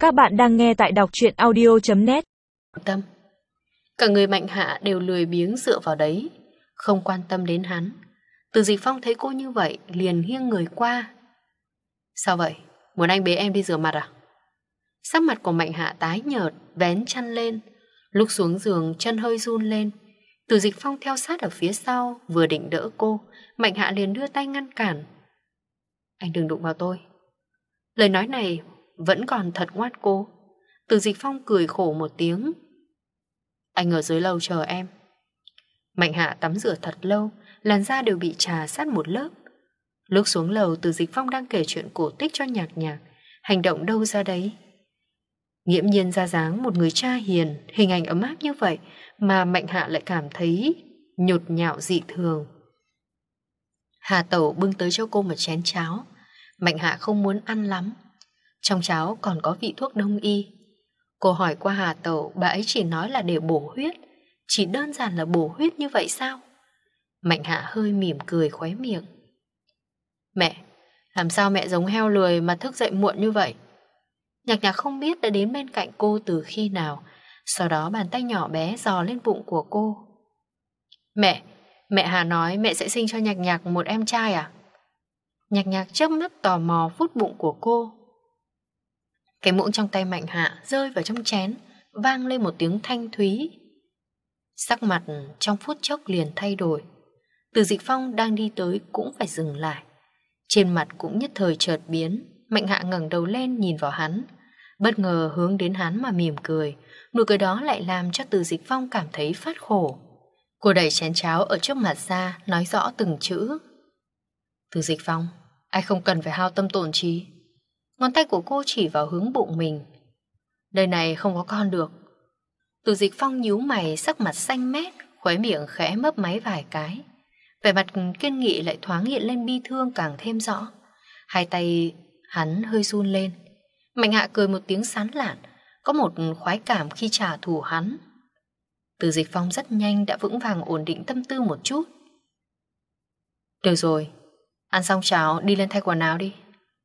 Các bạn đang nghe tại đọc truyện audio.net. Tâm. Cả người Mạnh Hạ đều lười biếng dựa vào đấy, không quan tâm đến hắn. Từ Dịch Phong thấy cô như vậy, liền nghiêng người qua. Sao vậy? Muốn anh bế em đi rửa mặt à? Sắc mặt của Mạnh Hạ tái nhợt, vén chăn lên. Lúc xuống giường, chân hơi run lên. Từ Dịch Phong theo sát ở phía sau, vừa định đỡ cô, Mạnh Hạ liền đưa tay ngăn cản. Anh đừng đụng vào tôi. Lời nói này vẫn còn thật ngoát cô. Từ Dịch Phong cười khổ một tiếng. Anh ở dưới lầu chờ em. Mạnh Hạ tắm rửa thật lâu, làn da đều bị trà sát một lớp. Lúc xuống lầu, Từ Dịch Phong đang kể chuyện cổ tích cho Nhạc Nhạc, hành động đâu ra đấy. Nghiễm nhiên ra dáng một người cha hiền, hình ảnh ấm áp như vậy mà Mạnh Hạ lại cảm thấy nhột nhạo dị thường. Hà Tẩu bưng tới cho cô một chén cháo. Mạnh Hạ không muốn ăn lắm. Trong cháo còn có vị thuốc đông y. Cô hỏi qua Hà Tẩu, bà ấy chỉ nói là để bổ huyết. Chỉ đơn giản là bổ huyết như vậy sao? Mạnh Hạ hơi mỉm cười khóe miệng. Mẹ, làm sao mẹ giống heo lười mà thức dậy muộn như vậy? Nhạc Nhạc không biết đã đến bên cạnh cô từ khi nào. Sau đó bàn tay nhỏ bé dò lên bụng của cô. Mẹ Hà nói mẹ sẽ sinh cho Nhạc Nhạc một em trai à? Nhạc Nhạc chớp mắt tò mò vuốt bụng của cô. Cái muỗng trong tay Mạnh Hạ rơi vào trong chén, vang lên một tiếng thanh thúy. Sắc mặt trong phút chốc liền thay đổi. Từ Dịch Phong đang đi tới cũng phải dừng lại. Trên mặt cũng nhất thời chợt biến. Mạnh Hạ ngẩng đầu lên nhìn vào hắn, bất ngờ hướng đến hắn mà mỉm cười. Nụ cười đó lại làm cho Từ Dịch Phong cảm thấy phát khổ. Cô đẩy chén cháo ở trước mặt ra, nói rõ từng chữ. Từ Dịch Phong, anh không cần phải hao tâm tổn trí. Ngón tay của cô chỉ vào hướng bụng mình. Đời này không có con được. Từ Dịch Phong nhíu mày, sắc mặt xanh mét, khóe miệng khẽ mấp máy vài cái. Vẻ mặt kiên nghị lại thoáng hiện lên bi thương càng thêm rõ. Hai tay hắn hơi run lên. Mạnh Hạ cười một tiếng sán lạn, có một khoái cảm khi trả thù hắn. Từ Dịch Phong rất nhanh đã vững vàng ổn định tâm tư một chút. Được rồi, ăn xong cháo đi lên thay quần áo đi.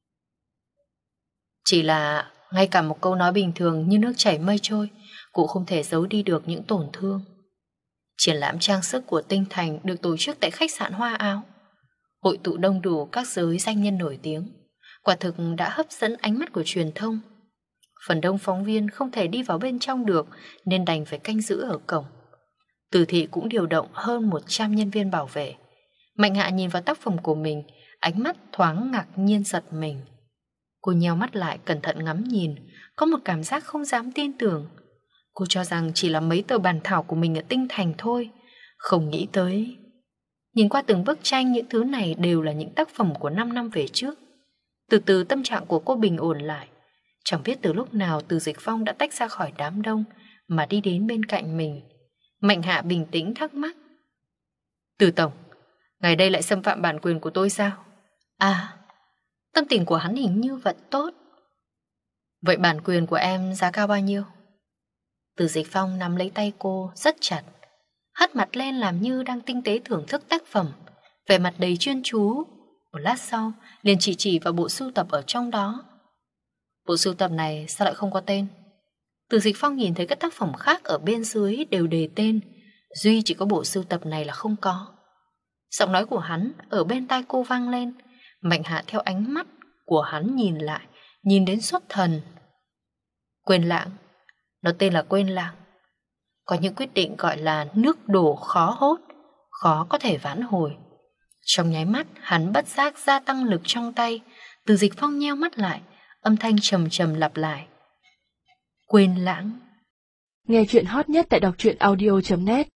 Chỉ là ngay cả một câu nói bình thường như nước chảy mây trôi cũng không thể giấu đi được những tổn thương. Triển lãm trang sức của Tinh Thành được tổ chức tại khách sạn Hoa Áo, hội tụ đông đủ các giới danh nhân nổi tiếng, quả thực đã hấp dẫn ánh mắt của truyền thông. Phần đông phóng viên không thể đi vào bên trong được nên đành phải canh giữ ở cổng. Từ thị cũng điều động hơn 100 nhân viên bảo vệ. Mạnh Hạ nhìn vào tác phẩm của mình, ánh mắt thoáng ngạc nhiên giật mình. Cô nheo mắt lại cẩn thận ngắm nhìn, có một cảm giác không dám tin tưởng. Cô cho rằng chỉ là mấy tờ bản thảo của mình ở Tinh Thành thôi, không nghĩ tới. Nhìn qua từng bức tranh, những thứ này đều là những tác phẩm của 5 năm về trước. Từ từ tâm trạng của cô bình ổn lại. Chẳng biết từ lúc nào Từ Dịch Phong đã tách ra khỏi đám đông mà đi đến bên cạnh mình. Mạnh Hạ bình tĩnh thắc mắc. Từ tổng, ngày đây lại xâm phạm bản quyền của tôi sao? À, tâm tình của hắn hình như vẫn tốt. Vậy bản quyền của em giá cao bao nhiêu? Từ Dịch Phong nắm lấy tay cô rất chặt, hất mặt lên làm như đang tinh tế thưởng thức tác phẩm, vẻ mặt đầy chuyên chú. Một lát sau liền chỉ vào bộ sưu tập ở trong đó. Bộ sưu tập này sao lại không có tên? Từ Dịch Phong nhìn thấy các tác phẩm khác ở bên dưới đều đề tên, duy chỉ có bộ sưu tập này là không có. Giọng nói của hắn ở bên tai cô vang lên. Mạnh Hạ theo ánh mắt của hắn nhìn lại, nhìn đến xuất thần. Quên lãng, nó tên là quên lãng. Có những quyết định gọi là nước đổ khó hốt, khó có thể vãn hồi. Trong nháy mắt hắn bất giác gia tăng lực trong tay. Từ Dịch Phong nheo mắt lại, âm thanh trầm trầm lặp lại. Quên lãng. Nghe chuyện hot nhất tại đọc truyện audio.net.